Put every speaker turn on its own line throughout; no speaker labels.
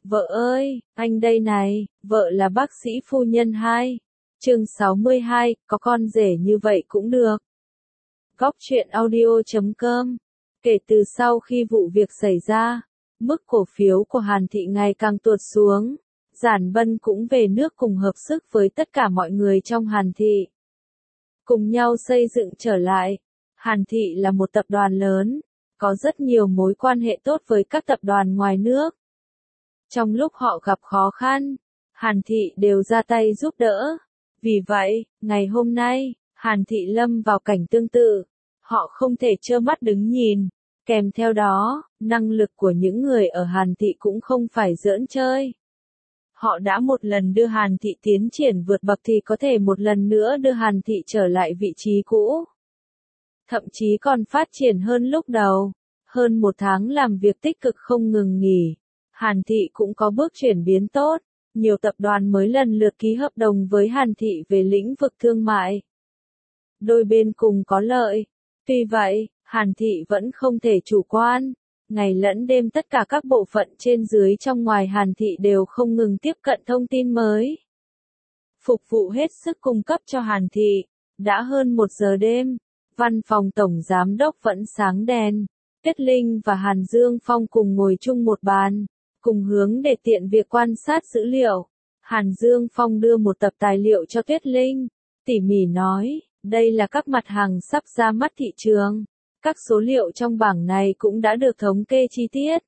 Vợ ơi, anh đây này, vợ là bác sĩ phu nhân 2. Chương 62, có con rể như vậy cũng được. Góc truyện audio.com. Kể từ sau khi vụ việc xảy ra, mức cổ phiếu của Hàn Thị ngày càng tuột xuống. Giản Bân cũng về nước cùng hợp sức với tất cả mọi người trong Hàn Thị. Cùng nhau xây dựng trở lại. Hàn Thị là một tập đoàn lớn, có rất nhiều mối quan hệ tốt với các tập đoàn ngoài nước. Trong lúc họ gặp khó khăn, Hàn Thị đều ra tay giúp đỡ. Vì vậy, ngày hôm nay, Hàn Thị lâm vào cảnh tương tự. Họ không thể trơ mắt đứng nhìn. Kèm theo đó, năng lực của những người ở Hàn Thị cũng không phải giỡn chơi. Họ đã một lần đưa Hàn Thị tiến triển vượt bậc thì có thể một lần nữa đưa Hàn Thị trở lại vị trí cũ. Thậm chí còn phát triển hơn lúc đầu. Hơn một tháng làm việc tích cực không ngừng nghỉ. Hàn Thị cũng có bước chuyển biến tốt. Nhiều tập đoàn mới lần lượt ký hợp đồng với Hàn Thị về lĩnh vực thương mại. Đôi bên cùng có lợi. Tuy vậy, Hàn Thị vẫn không thể chủ quan. Ngày lẫn đêm tất cả các bộ phận trên dưới trong ngoài Hàn Thị đều không ngừng tiếp cận thông tin mới. Phục vụ hết sức cung cấp cho Hàn Thị. Đã hơn 1 giờ đêm, văn phòng tổng giám đốc vẫn sáng đèn. Tuyết Linh và Hàn Dương Phong cùng ngồi chung một bàn, cùng hướng để tiện việc quan sát dữ liệu. Hàn Dương Phong đưa một tập tài liệu cho Tuyết Linh, tỉ mỉ nói, đây là các mặt hàng sắp ra mắt thị trường. Các số liệu trong bảng này cũng đã được thống kê chi tiết.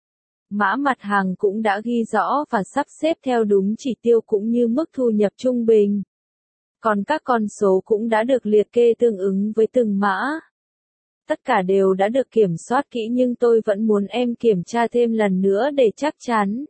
Mã mặt hàng cũng đã ghi rõ và sắp xếp theo đúng chỉ tiêu cũng như mức thu nhập trung bình. Còn các con số cũng đã được liệt kê tương ứng với từng mã. Tất cả đều đã được kiểm soát kỹ nhưng tôi vẫn muốn em kiểm tra thêm lần nữa để chắc chắn.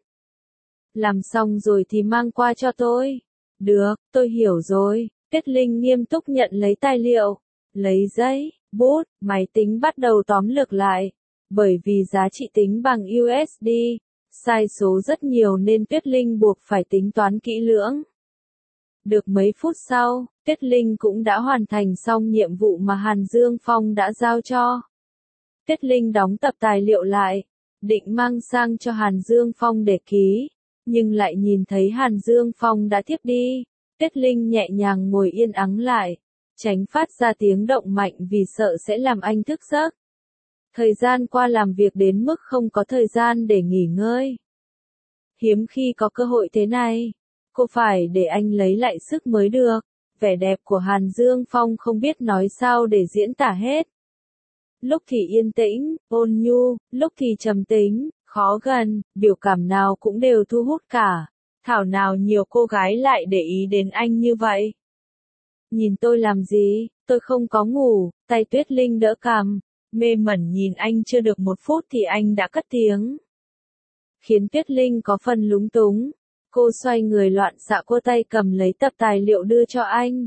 Làm xong rồi thì mang qua cho tôi. Được, tôi hiểu rồi. Tuyết Linh nghiêm túc nhận lấy tài liệu. Lấy giấy, bút, máy tính bắt đầu tóm lược lại. Bởi vì giá trị tính bằng USD, sai số rất nhiều nên Tuyết Linh buộc phải tính toán kỹ lưỡng. Được mấy phút sau, Tuyết Linh cũng đã hoàn thành xong nhiệm vụ mà Hàn Dương Phong đã giao cho. Tuyết Linh đóng tập tài liệu lại, định mang sang cho Hàn Dương Phong để ký, nhưng lại nhìn thấy Hàn Dương Phong đã tiếp đi. Tuyết Linh nhẹ nhàng ngồi yên ắng lại, tránh phát ra tiếng động mạnh vì sợ sẽ làm anh thức giấc. Thời gian qua làm việc đến mức không có thời gian để nghỉ ngơi. Hiếm khi có cơ hội thế này. Cô phải để anh lấy lại sức mới được. Vẻ đẹp của Hàn Dương Phong không biết nói sao để diễn tả hết. Lúc thì yên tĩnh, ôn nhu, lúc thì trầm tính, khó gần, biểu cảm nào cũng đều thu hút cả. Thảo nào nhiều cô gái lại để ý đến anh như vậy. Nhìn tôi làm gì, tôi không có ngủ, tay Tuyết Linh đỡ cằm, mê mẩn nhìn anh chưa được 1 phút thì anh đã cất tiếng. Khiến Tuyết Linh có phần lúng túng. Cô xoay người loạn xạ cô tay cầm lấy tập tài liệu đưa cho anh.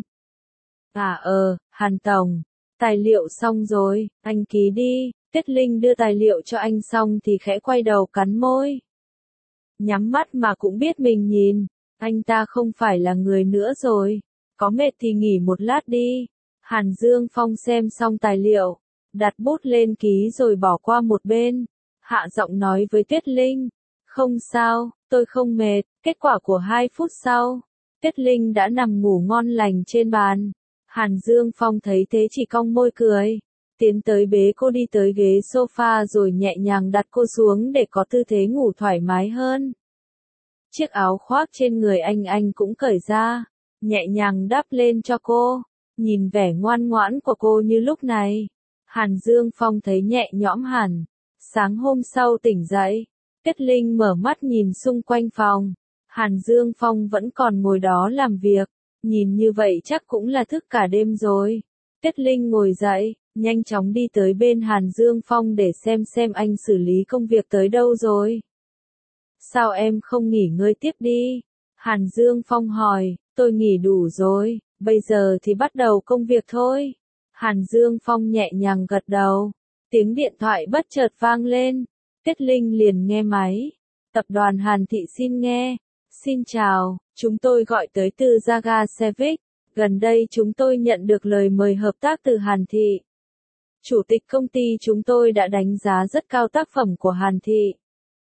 Hàn Tổng, tài liệu xong rồi, anh ký đi. Tuyết Linh đưa tài liệu cho anh xong thì khẽ quay đầu cắn môi. Nhắm mắt mà cũng biết mình nhìn, anh ta không phải là người nữa rồi. Có mệt thì nghỉ một lát đi. Hàn Dương Phong xem xong tài liệu, đặt bút lên ký rồi bỏ qua một bên. Hạ giọng nói với Tuyết Linh. Không sao, tôi không mệt. Kết quả của 2 phút sau, Tuyết Linh đã nằm ngủ ngon lành trên bàn. Hàn Dương Phong thấy thế chỉ cong môi cười. Tiến tới bế cô đi tới ghế sofa rồi nhẹ nhàng đặt cô xuống để có tư thế ngủ thoải mái hơn. Chiếc áo khoác trên người anh cũng cởi ra, nhẹ nhàng đắp lên cho cô. Nhìn vẻ ngoan ngoãn của cô như lúc này, Hàn Dương Phong thấy nhẹ nhõm hẳn. Sáng hôm sau tỉnh dậy, Tuyết Linh mở mắt nhìn xung quanh phòng. Hàn Dương Phong vẫn còn ngồi đó làm việc. Nhìn như vậy chắc cũng là thức cả đêm rồi. Tuyết Linh ngồi dậy, nhanh chóng đi tới bên Hàn Dương Phong để xem anh xử lý công việc tới đâu rồi. Sao em không nghỉ ngơi tiếp đi? Hàn Dương Phong hỏi, tôi nghỉ đủ rồi, bây giờ thì bắt đầu công việc thôi. Hàn Dương Phong nhẹ nhàng gật đầu. Tiếng điện thoại bất chợt vang lên. Tuyết Linh liền nghe máy. Tập đoàn Hàn Thị xin nghe. Xin chào, chúng tôi gọi tới từ Jaga Sevic. Gần đây chúng tôi nhận được lời mời hợp tác từ Hàn Thị. Chủ tịch công ty chúng tôi đã đánh giá rất cao tác phẩm của Hàn Thị.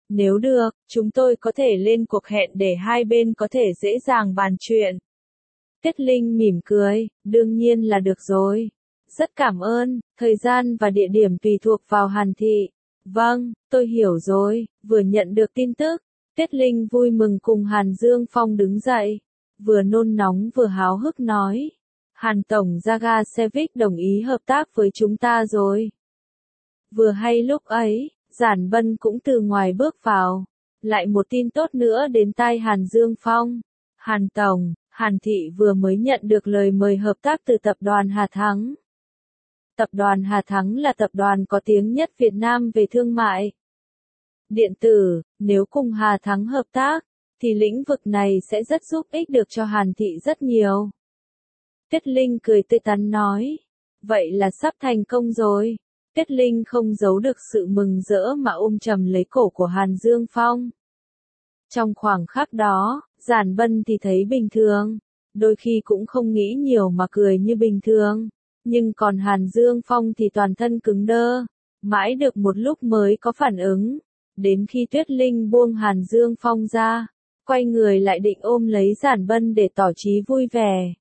Nếu được, chúng tôi có thể lên cuộc hẹn để hai bên có thể dễ dàng bàn chuyện. Tuyết Linh mỉm cười, đương nhiên là được rồi. Rất cảm ơn, thời gian và địa điểm tùy thuộc vào Hàn Thị. Vâng, tôi hiểu rồi, vừa nhận được tin tức. Tuyết Linh vui mừng cùng Hàn Dương Phong đứng dậy. Vừa nôn nóng vừa háo hức nói. Hàn Tổng Jagasevic đồng ý hợp tác với chúng ta rồi. Vừa hay lúc ấy, Giản Bân cũng từ ngoài bước vào. Lại một tin tốt nữa đến tai Hàn Dương Phong. Hàn Tổng, Hàn Thị vừa mới nhận được lời mời hợp tác từ tập đoàn Hà Thắng. Tập đoàn Hà Thắng là tập đoàn có tiếng nhất Việt Nam về thương mại điện tử, nếu cùng Hà Thắng hợp tác, thì lĩnh vực này sẽ rất giúp ích được cho Hàn Thị rất nhiều. Tuyết Linh cười tươi tắn nói, vậy là sắp thành công rồi. Tuyết Linh không giấu được sự mừng rỡ mà ôm chầm lấy cổ của Hàn Dương Phong. Trong khoảng khắc đó, Giản Bân thì thấy bình thường, đôi khi cũng không nghĩ nhiều mà cười như bình thường, nhưng còn Hàn Dương Phong thì toàn thân cứng đơ, mãi được một lúc mới có phản ứng, đến khi Tuyết Linh buông Hàn Dương Phong ra, quay người lại định ôm lấy Giản Bân để tỏ chí vui vẻ.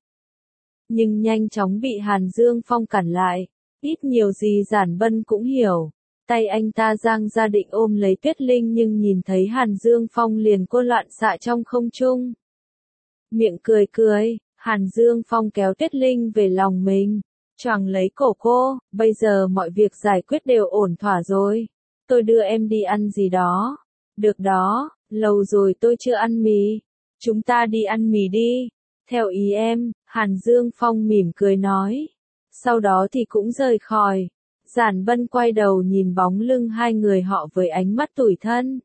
Nhưng nhanh chóng bị Hàn Dương Phong cản lại, ít nhiều gì Giản Bân cũng hiểu. Tay anh ta giang ra định ôm lấy Tuyết Linh nhưng nhìn thấy Hàn Dương Phong liền cô loạn xạ trong không trung. Miệng cười cười, Hàn Dương Phong kéo Tuyết Linh về lòng mình, choàng lấy cổ cô, bây giờ mọi việc giải quyết đều ổn thỏa rồi. Tôi đưa em đi ăn gì đó. Được đó, lâu rồi tôi chưa ăn mì. Chúng ta đi ăn mì đi. Theo ý em, Hàn Dương Phong mỉm cười nói. Sau đó thì cũng rời khỏi. Giản Bân quay đầu nhìn bóng lưng hai người họ với ánh mắt tủi thân.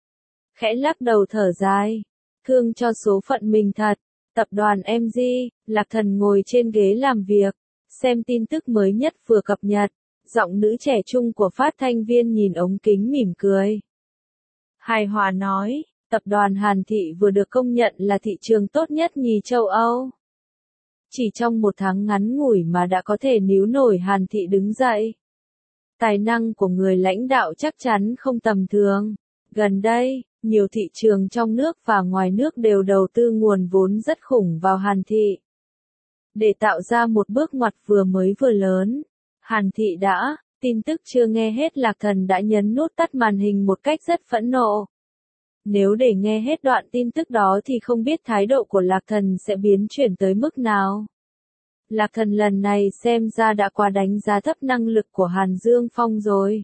Khẽ lắc đầu thở dài. Thương cho số phận mình thật. Tập đoàn MG, Lạc Thần ngồi trên ghế làm việc. Xem tin tức mới nhất vừa cập nhật. Giọng nữ trẻ trung của phát thanh viên nhìn ống kính mỉm cười. Hài hòa nói, tập đoàn Hàn Thị vừa được công nhận là thị trường tốt nhất nhì châu Âu. Chỉ trong một tháng ngắn ngủi mà đã có thể níu nổi Hàn Thị đứng dậy. Tài năng của người lãnh đạo chắc chắn không tầm thường. Gần đây, nhiều thị trường trong nước và ngoài nước đều đầu tư nguồn vốn rất khủng vào Hàn Thị. Để tạo ra một bước ngoặt vừa mới vừa lớn, Hàn Thị đã, tin tức chưa nghe hết Lạc Thần đã nhấn nút tắt màn hình một cách rất phẫn nộ. Nếu để nghe hết đoạn tin tức đó thì không biết thái độ của Lạc Thần sẽ biến chuyển tới mức nào. Lạc Thần lần này xem ra đã quá đánh giá thấp năng lực của Hàn Dương Phong rồi.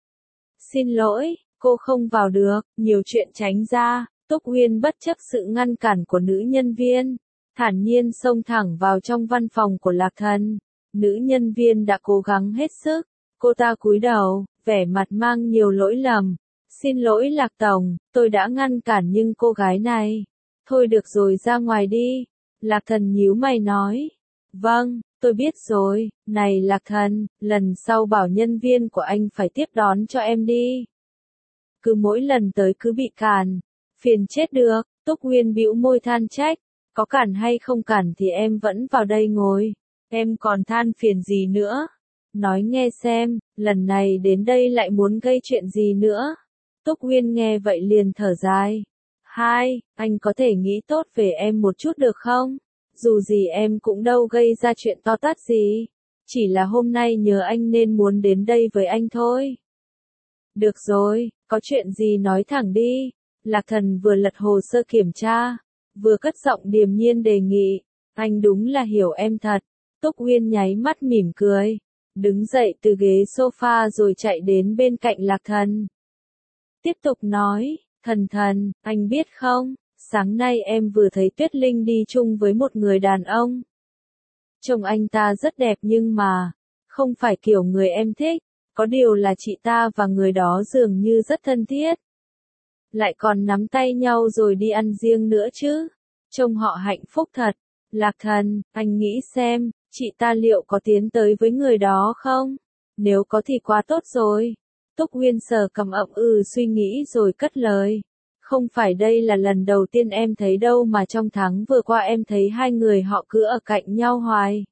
Xin lỗi, cô không vào được, nhiều chuyện tránh ra. Túc Uyên bất chấp sự ngăn cản của nữ nhân viên, thản nhiên xông thẳng vào trong văn phòng của Lạc Thần. Nữ nhân viên đã cố gắng hết sức, cô ta cúi đầu, vẻ mặt mang nhiều lỗi lầm. Xin lỗi Lạc Tổng, tôi đã ngăn cản nhưng cô gái này. Thôi được rồi ra ngoài đi. Lạc Thần nhíu mày nói. Vâng, tôi biết rồi, này Lạc Thần, lần sau bảo nhân viên của anh phải tiếp đón cho em đi. Cứ mỗi lần tới cứ bị cản, phiền chết được. Túc Uyên bĩu môi than trách, có cản hay không cản thì em vẫn vào đây ngồi. Em còn than phiền gì nữa? Nói nghe xem, lần này đến đây lại muốn gây chuyện gì nữa? Túc Uyên nghe vậy liền thở dài. Hai, anh có thể nghĩ tốt về em một chút được không? Dù gì em cũng đâu gây ra chuyện to tát gì. Chỉ là hôm nay nhờ anh nên muốn đến đây với anh thôi. Được rồi, có chuyện gì nói thẳng đi. Lạc Thần vừa lật hồ sơ kiểm tra, vừa cất giọng điềm nhiên đề nghị. Anh đúng là hiểu em thật. Túc Uyên nháy mắt mỉm cười. Đứng dậy từ ghế sofa rồi chạy đến bên cạnh Lạc Thần. Tiếp tục nói, Thần, anh biết không, sáng nay em vừa thấy Tuyết Linh đi chung với một người đàn ông. Trông anh ta rất đẹp nhưng mà, không phải kiểu người em thích, có điều là chị ta và người đó dường như rất thân thiết. Lại còn nắm tay nhau rồi đi ăn riêng nữa chứ, trông họ hạnh phúc thật. Lạc Thần, anh nghĩ xem, chị ta liệu có tiến tới với người đó không? Nếu có thì quá tốt rồi. Túc Uyên sờ cầm ậm suy nghĩ rồi cất lời. Không phải đây là lần đầu tiên em thấy đâu mà trong tháng vừa qua em thấy hai người họ cứ ở cạnh nhau hoài.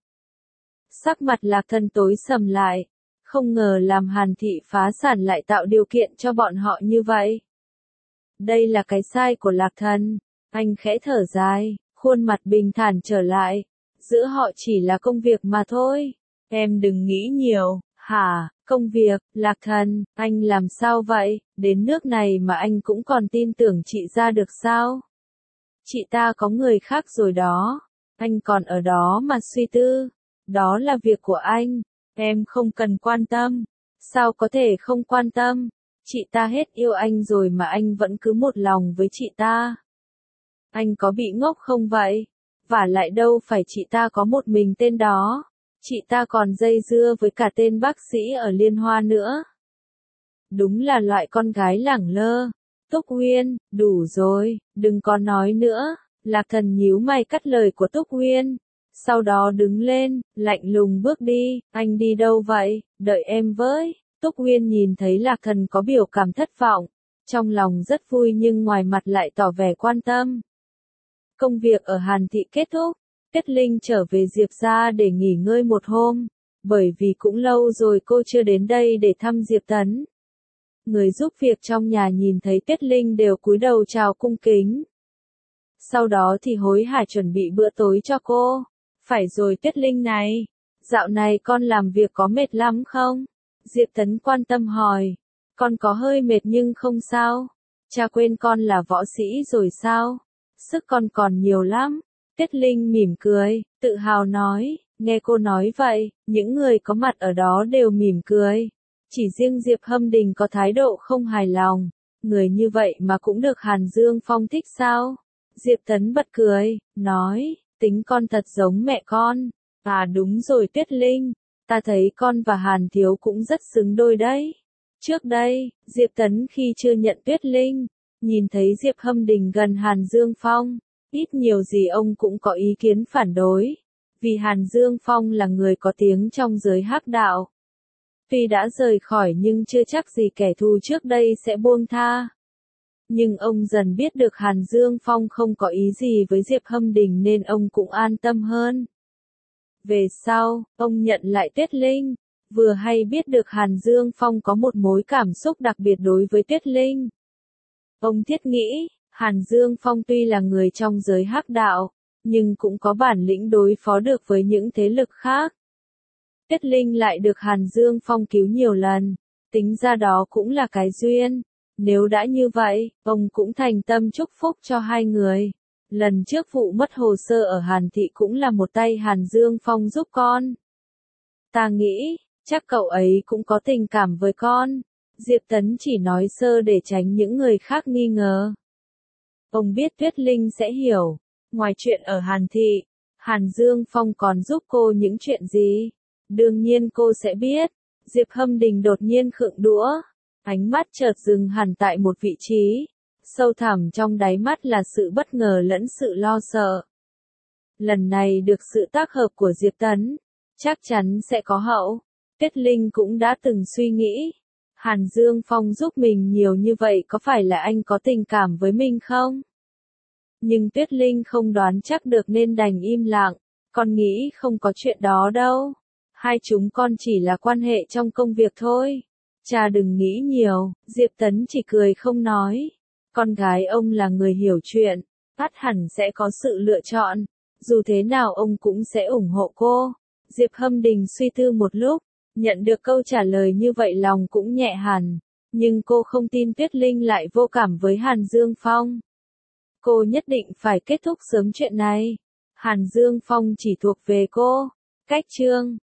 Sắc mặt Lạc Thần tối sầm lại. Không ngờ làm Hàn Thị phá sản lại tạo điều kiện cho bọn họ như vậy. Đây là cái sai của Lạc Thần. Anh khẽ thở dài, khuôn mặt bình thản trở lại. Giữa họ chỉ là công việc mà thôi. Em đừng nghĩ nhiều. Hả, công việc, Lạc Thần, anh làm sao vậy? Đến nước này mà anh cũng còn tin tưởng chị ra được sao? Chị ta có người khác rồi đó. Anh còn ở đó mà suy tư. Đó là việc của anh. Em không cần quan tâm. Sao có thể không quan tâm? Chị ta hết yêu anh rồi mà anh vẫn cứ một lòng với chị ta. Anh có bị ngốc không vậy? Vả lại đâu phải chị ta có một mình tên đó. Chị ta còn dây dưa với cả tên bác sĩ ở Liên Hoa nữa. Đúng là loại con gái lẳng lơ. Túc Uyên, đủ rồi, đừng có nói nữa. Lạc Thần nhíu mày cắt lời của Túc Uyên. Sau đó đứng lên, lạnh lùng bước đi. Anh đi đâu vậy? Đợi em với. Túc Uyên nhìn thấy Lạc Thần có biểu cảm thất vọng. Trong lòng rất vui nhưng ngoài mặt lại tỏ vẻ quan tâm. Công việc ở Hàn Thị kết thúc. Tuyết Linh trở về Diệp gia để nghỉ ngơi một hôm. Bởi vì cũng lâu rồi cô chưa đến đây để thăm Diệp Tấn. Người giúp việc trong nhà nhìn thấy Tuyết Linh đều cúi đầu chào cung kính. Sau đó thì hối hả chuẩn bị bữa tối cho cô. Phải rồi Tuyết Linh này, dạo này con làm việc có mệt lắm không? Diệp Tấn quan tâm hỏi. Con có hơi mệt nhưng không sao. Cha quên con là võ sĩ rồi sao? Sức con còn nhiều lắm. Tuyết Linh mỉm cười, tự hào nói. Nghe cô nói vậy, những người có mặt ở đó đều mỉm cười. Chỉ riêng Diệp Hâm Đình có thái độ không hài lòng. Người như vậy mà cũng được Hàn Dương Phong thích sao? Diệp Tấn bật cười, nói, tính con thật giống mẹ con. À đúng rồi Tuyết Linh, ta thấy con và Hàn Thiếu cũng rất xứng đôi đấy. Trước đây, Diệp Tấn khi chưa nhận Tuyết Linh, nhìn thấy Diệp Hâm Đình gần Hàn Dương Phong, ít nhiều gì ông cũng có ý kiến phản đối. Vì Hàn Dương Phong là người có tiếng trong giới hắc đạo. Tuy đã rời khỏi nhưng chưa chắc gì kẻ thù trước đây sẽ buông tha. Nhưng ông dần biết được Hàn Dương Phong không có ý gì với Diệp Hâm Đình nên ông cũng an tâm hơn. Về sau, ông nhận lại Tuyết Linh. Vừa hay biết được Hàn Dương Phong có một mối cảm xúc đặc biệt đối với Tuyết Linh. Ông thiết nghĩ, Hàn Dương Phong tuy là người trong giới hắc đạo, nhưng cũng có bản lĩnh đối phó được với những thế lực khác. Tuyết Linh lại được Hàn Dương Phong cứu nhiều lần, tính ra đó cũng là cái duyên. Nếu đã như vậy, ông cũng thành tâm chúc phúc cho hai người. Lần trước vụ mất hồ sơ ở Hàn Thị cũng là một tay Hàn Dương Phong giúp con. Ta nghĩ, chắc cậu ấy cũng có tình cảm với con. Diệp Tấn chỉ nói sơ để tránh những người khác nghi ngờ. Ông biết Tuyết Linh sẽ hiểu. Ngoài chuyện ở Hàn Thị, Hàn Dương Phong còn giúp cô những chuyện gì? Đương nhiên cô sẽ biết. Diệp Hâm Đình đột nhiên khựng đũa. Ánh mắt chợt dừng hẳn tại một vị trí. Sâu thẳm trong đáy mắt là sự bất ngờ lẫn sự lo sợ. Lần này được sự tác hợp của Diệp Tấn, chắc chắn sẽ có hậu. Tuyết Linh cũng đã từng suy nghĩ. Hàn Dương Phong giúp mình nhiều như vậy có phải là anh có tình cảm với mình không? Nhưng Tuyết Linh không đoán chắc được nên đành im lặng. Con nghĩ không có chuyện đó đâu. Hai chúng con chỉ là quan hệ trong công việc thôi. Cha đừng nghĩ nhiều, Diệp Tấn chỉ cười không nói. Con gái ông là người hiểu chuyện, ắt hẳn sẽ có sự lựa chọn. Dù thế nào ông cũng sẽ ủng hộ cô. Diệp Hâm Đình suy tư một lúc, nhận được câu trả lời như vậy lòng cũng nhẹ hẳn. Nhưng cô không tin Tuyết Linh lại vô cảm với Hàn Dương Phong. Cô nhất định phải kết thúc sớm chuyện này. Hàn Dương Phong chỉ thuộc về cô. Cách chương